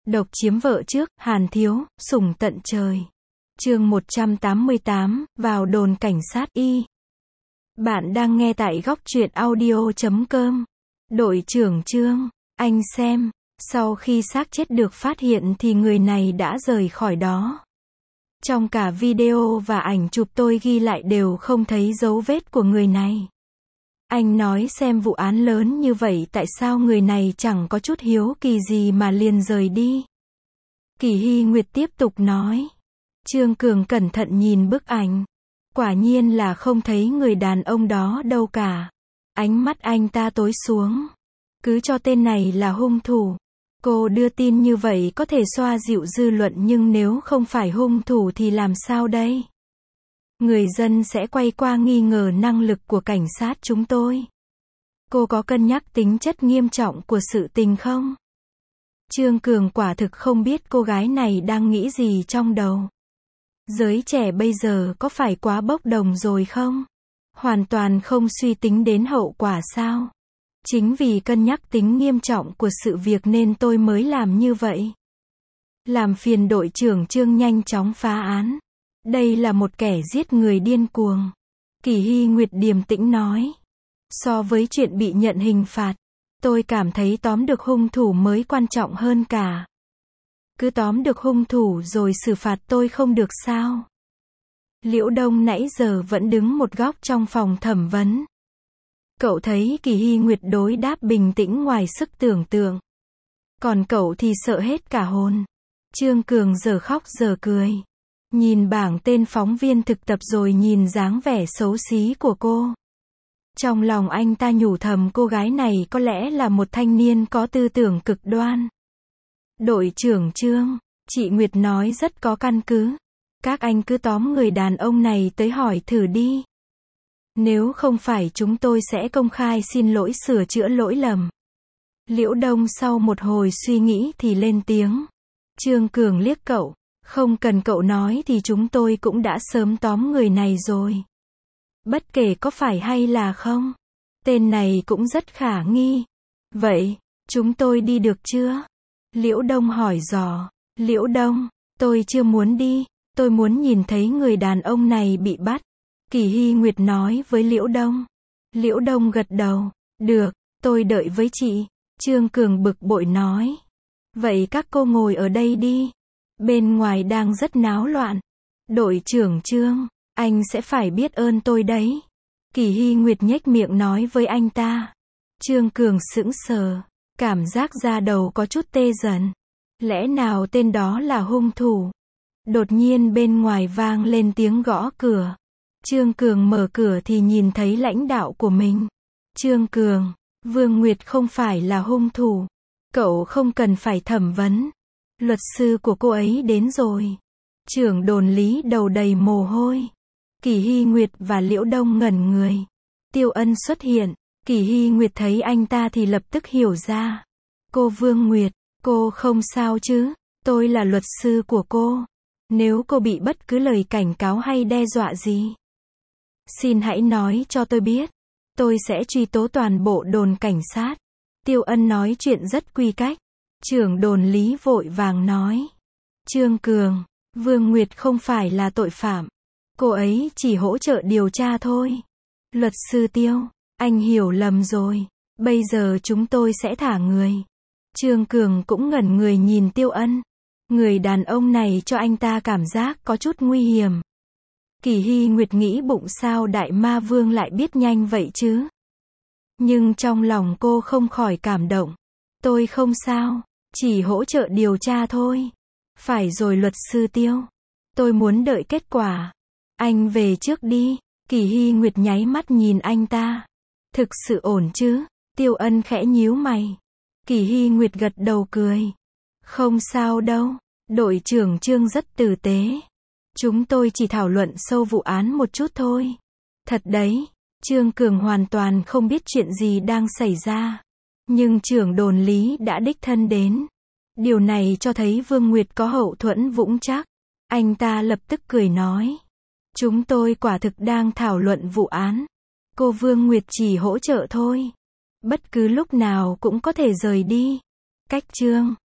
Độc chiếm vợ trước, Hàn Thiếu, sủng tận trời. Chương 188, vào đồn cảnh sát y. Bạn đang nghe tại góc truyện audio.com. Đội trưởng Trương, anh xem, sau khi xác chết được phát hiện thì người này đã rời khỏi đó. Trong cả video và ảnh chụp tôi ghi lại đều không thấy dấu vết của người này. Anh nói xem vụ án lớn như vậy tại sao người này chẳng có chút hiếu kỳ gì mà liền rời đi. Kỳ Hy Nguyệt tiếp tục nói. Trương Cường cẩn thận nhìn bức ảnh. Quả nhiên là không thấy người đàn ông đó đâu cả. Ánh mắt anh ta tối xuống. Cứ cho tên này là hung thủ. Cô đưa tin như vậy có thể xoa dịu dư luận nhưng nếu không phải hung thủ thì làm sao đây? Người dân sẽ quay qua nghi ngờ năng lực của cảnh sát chúng tôi. Cô có cân nhắc tính chất nghiêm trọng của sự tình không? Trương Cường quả thực không biết cô gái này đang nghĩ gì trong đầu. Giới trẻ bây giờ có phải quá bốc đồng rồi không? Hoàn toàn không suy tính đến hậu quả sao? Chính vì cân nhắc tính nghiêm trọng của sự việc nên tôi mới làm như vậy. Làm phiền đội trưởng Trương nhanh chóng phá án. Đây là một kẻ giết người điên cuồng. Kỳ Hy Nguyệt điềm tĩnh nói. So với chuyện bị nhận hình phạt, tôi cảm thấy tóm được hung thủ mới quan trọng hơn cả. Cứ tóm được hung thủ rồi xử phạt tôi không được sao? Liễu Đông nãy giờ vẫn đứng một góc trong phòng thẩm vấn. Cậu thấy Kỳ Hy Nguyệt đối đáp bình tĩnh ngoài sức tưởng tượng. Còn cậu thì sợ hết cả hồn. Trương Cường giờ khóc giờ cười. Nhìn bảng tên phóng viên thực tập rồi nhìn dáng vẻ xấu xí của cô. Trong lòng anh ta nhủ thầm cô gái này có lẽ là một thanh niên có tư tưởng cực đoan. Đội trưởng Trương, chị Nguyệt nói rất có căn cứ. Các anh cứ tóm người đàn ông này tới hỏi thử đi. Nếu không phải chúng tôi sẽ công khai xin lỗi sửa chữa lỗi lầm. Liễu Đông sau một hồi suy nghĩ thì lên tiếng. Trương Cường liếc cậu. Không cần cậu nói thì chúng tôi cũng đã sớm tóm người này rồi. Bất kể có phải hay là không. Tên này cũng rất khả nghi. Vậy, chúng tôi đi được chưa? Liễu Đông hỏi dò. Liễu Đông, tôi chưa muốn đi. Tôi muốn nhìn thấy người đàn ông này bị bắt. Kỳ Hy Nguyệt nói với Liễu Đông. Liễu Đông gật đầu. Được, tôi đợi với chị. Trương Cường bực bội nói. Vậy các cô ngồi ở đây đi. Bên ngoài đang rất náo loạn. Đội trưởng Trương, anh sẽ phải biết ơn tôi đấy. Kỳ Hy Nguyệt nhếch miệng nói với anh ta. Trương Cường sững sờ. Cảm giác da đầu có chút tê dần. Lẽ nào tên đó là hung thủ? Đột nhiên bên ngoài vang lên tiếng gõ cửa. Trương Cường mở cửa thì nhìn thấy lãnh đạo của mình. Trương Cường, Vương Nguyệt không phải là hung thủ. Cậu không cần phải thẩm vấn. Luật sư của cô ấy đến rồi. Trưởng đồn Lý đầu đầy mồ hôi. Kỳ Hy Nguyệt và Liễu Đông ngẩn người. Tiêu Ân xuất hiện. Kỳ Hy Nguyệt thấy anh ta thì lập tức hiểu ra. Cô Vương Nguyệt, cô không sao chứ? Tôi là luật sư của cô. Nếu cô bị bất cứ lời cảnh cáo hay đe dọa gì, xin hãy nói cho tôi biết. Tôi sẽ truy tố toàn bộ đồn cảnh sát. Tiêu Ân nói chuyện rất quy cách. Trưởng đồn Lý vội vàng nói. Trương Cường, Vương Nguyệt không phải là tội phạm. Cô ấy chỉ hỗ trợ điều tra thôi. Luật sư Tiêu, anh hiểu lầm rồi. Bây giờ chúng tôi sẽ thả người. Trương Cường cũng ngẩn người nhìn Tiêu Ân. Người đàn ông này cho anh ta cảm giác có chút nguy hiểm. Kỳ Hy Nguyệt nghĩ bụng sao Đại Ma Vương lại biết nhanh vậy chứ? Nhưng trong lòng cô không khỏi cảm động. Tôi không sao, chỉ hỗ trợ điều tra thôi. Phải rồi luật sư Tiêu. Tôi muốn đợi kết quả. Anh về trước đi. Kỳ Hy Nguyệt nháy mắt nhìn anh ta. Thực sự ổn chứ? Tiêu Ân khẽ nhíu mày. Kỳ Hy Nguyệt gật đầu cười. Không sao đâu. Đội trưởng Trương rất tử tế. Chúng tôi chỉ thảo luận sâu vụ án một chút thôi. Thật đấy. Trương Cường hoàn toàn không biết chuyện gì đang xảy ra. Nhưng trưởng đồn Lý đã đích thân đến. Điều này cho thấy Vương Nguyệt có hậu thuẫn vững chắc. Anh ta lập tức cười nói. Chúng tôi quả thực đang thảo luận vụ án. Cô Vương Nguyệt chỉ hỗ trợ thôi. Bất cứ lúc nào cũng có thể rời đi. Cách Trương.